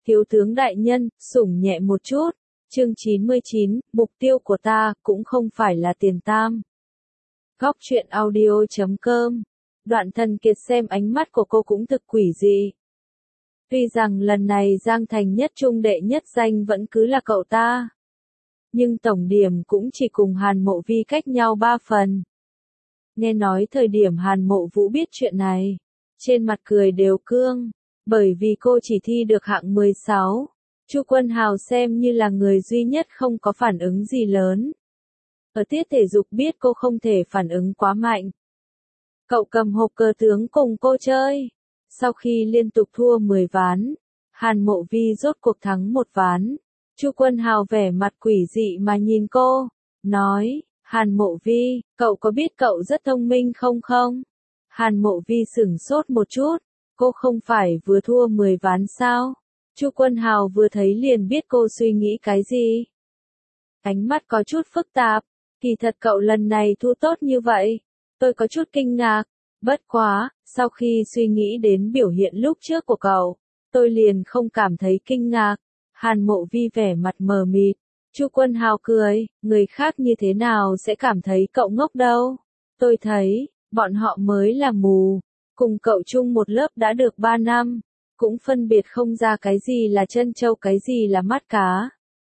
Thiếu tướng đại nhân, sủng nhẹ một chút. Chương 99, mục tiêu của ta cũng không phải là tiền tam. Góc truyện audio.com. Đoạn Thần Kiệt xem ánh mắt của cô cũng thực quỷ dị. Tuy rằng lần này Giang Thành nhất trung đệ nhất danh vẫn cứ là cậu ta. Nhưng tổng điểm cũng chỉ cùng Hàn Mộ Vi cách nhau 3 phần. Nghe nói thời điểm Hàn Mộ Vũ biết chuyện này, trên mặt cười đều cương, bởi vì cô chỉ thi được hạng 16. Chu Quân Hào xem như là người duy nhất không có phản ứng gì lớn. Ở tiết thể dục biết cô không thể phản ứng quá mạnh. Cậu cầm hộp cờ tướng cùng cô chơi. Sau khi liên tục thua 10 ván, Hàn Mộ Vi rốt cuộc thắng 1 ván. Chu Quân Hào vẻ mặt quỷ dị mà nhìn cô, nói, Hàn Mộ Vi, cậu có biết cậu rất thông minh không? Hàn Mộ Vi sửng sốt một chút, cô không phải vừa thua 10 ván sao? Chu Quân Hào vừa thấy liền biết cô suy nghĩ cái gì. Ánh mắt có chút phức tạp, kỳ thật cậu lần này thua tốt như vậy, tôi có chút kinh ngạc, bất quá, sau khi suy nghĩ đến biểu hiện lúc trước của cậu, tôi liền không cảm thấy kinh ngạc. Hàn Mộ Vi vẻ mặt mờ mịt, Chu Quân Hào cười, người khác như thế nào sẽ cảm thấy cậu ngốc đâu. Tôi thấy, bọn họ mới là mù, cùng cậu chung một lớp đã được 3 năm, cũng phân biệt không ra cái gì là chân châu cái gì là mắt cá.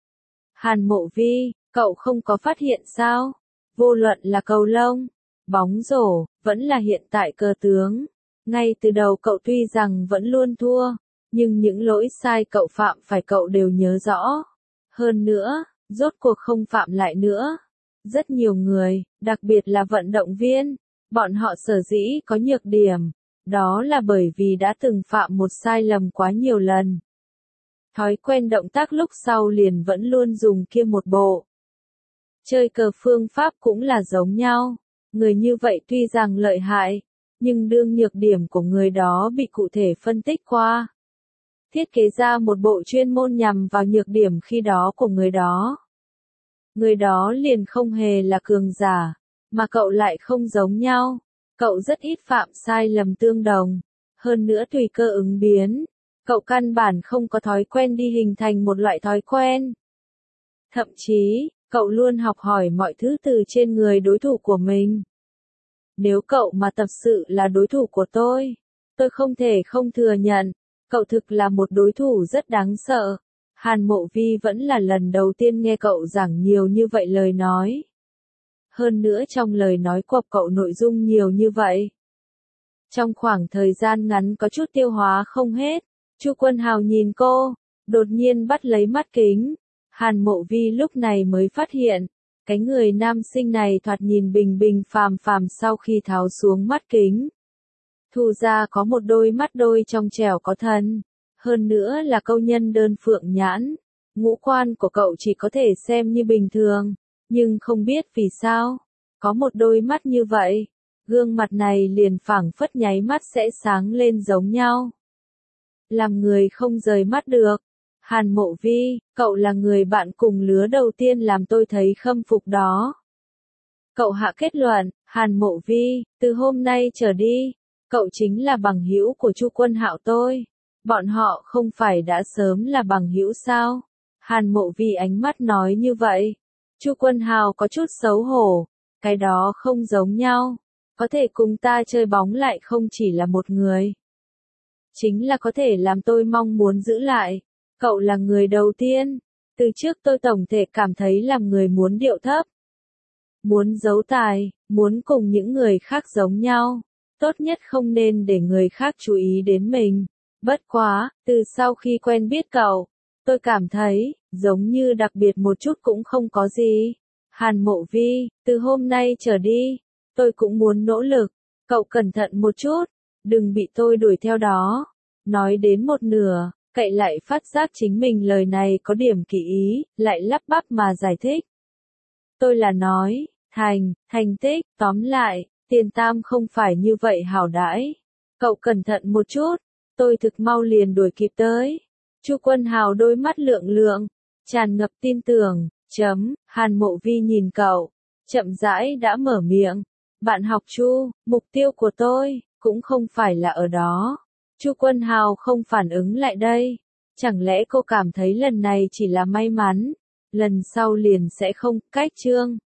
Hàn Mộ Vi, cậu không có phát hiện sao? Vô luận là cầu lông, bóng rổ, vẫn là hiện tại cờ tướng. Ngay từ đầu cậu tuy rằng vẫn luôn thua, nhưng những lỗi sai cậu phạm phải cậu đều nhớ rõ. Hơn nữa, rốt cuộc không phạm lại nữa. Rất nhiều người, đặc biệt là vận động viên, bọn họ sở dĩ có nhược điểm, đó là bởi vì đã từng phạm một sai lầm quá nhiều lần. Thói quen động tác lúc sau liền vẫn luôn dùng kia một bộ. Chơi cờ phương pháp cũng là giống nhau. Người như vậy tuy rằng lợi hại, nhưng đương nhược điểm của người đó bị cụ thể phân tích qua. Thiết kế ra một bộ chuyên môn nhằm vào nhược điểm khi đó của người đó. Người đó liền không hề là cường giả, mà cậu lại không giống nhau. Cậu rất ít phạm sai lầm tương đồng, hơn nữa tùy cơ ứng biến. Cậu căn bản không có thói quen đi hình thành một loại thói quen. Thậm chí, cậu luôn học hỏi mọi thứ từ trên người đối thủ của mình. Nếu cậu mà thật sự là đối thủ của tôi không thể không thừa nhận, cậu thực là một đối thủ rất đáng sợ. Hàn Mộ Vi vẫn là lần đầu tiên nghe cậu giảng nhiều như vậy lời nói. Hơn nữa trong lời nói của cậu nội dung nhiều như vậy. Trong khoảng thời gian ngắn có chút tiêu hóa không hết, Chu Quân Hào nhìn cô, đột nhiên bắt lấy mắt kính. Hàn Mộ Vi lúc này mới phát hiện, cái người nam sinh này thoạt nhìn bình bình phàm phàm sau khi tháo xuống mắt kính. Thu ra có một đôi mắt đôi trong trẻo có thần, hơn nữa là câu nhân đơn phượng nhãn. Ngũ quan của cậu chỉ có thể xem như bình thường, nhưng không biết vì sao, có một đôi mắt như vậy, gương mặt này liền phảng phất nháy mắt sẽ sáng lên giống nhau. Làm người không rời mắt được. Hàn Mộ Vi, cậu là người bạn cùng lứa đầu tiên làm tôi thấy khâm phục đó. Cậu hạ kết luận, Hàn Mộ Vi, từ hôm nay trở đi, cậu chính là bằng hữu của Chu Quân Hạo tôi. Bọn họ không phải đã sớm là bằng hữu sao? Hàn Mộ Vi ánh mắt nói như vậy. Chu Quân Hào có chút xấu hổ, cái đó không giống nhau. Có thể cùng ta chơi bóng lại không chỉ là một người. Chính là có thể làm tôi mong muốn giữ lại. Cậu là người đầu tiên. Từ trước tôi tổng thể cảm thấy làm người muốn điệu thấp. Muốn giấu tài, muốn cùng những người khác giống nhau. Tốt nhất không nên để người khác chú ý đến mình. Bất quá, từ sau khi quen biết cậu, tôi cảm thấy, giống như đặc biệt một chút cũng không có gì. Hàn Mộ Vi, từ hôm nay trở đi, tôi cũng muốn nỗ lực. Cậu cẩn thận một chút, đừng bị tôi đuổi theo đó. Nói đến một nửa, cậy lại phát giác chính mình lời này có điểm kỳ ý, lại lắp bắp mà giải thích. Tôi là nói, thành tích, tóm lại, tiền tam không phải như vậy hảo đãi. Cậu cẩn thận một chút, tôi thực mau liền đuổi kịp tới. Chu Quân Hào đôi mắt lượng lượng, tràn ngập tin tưởng, Hàn Mộ Vi nhìn cậu, chậm rãi đã mở miệng. Bạn học Chu, mục tiêu của tôi, cũng không phải là ở đó. Chu Quân Hào không phản ứng lại đây. Chẳng lẽ cô cảm thấy lần này chỉ là may mắn, lần sau liền sẽ không, cách chương.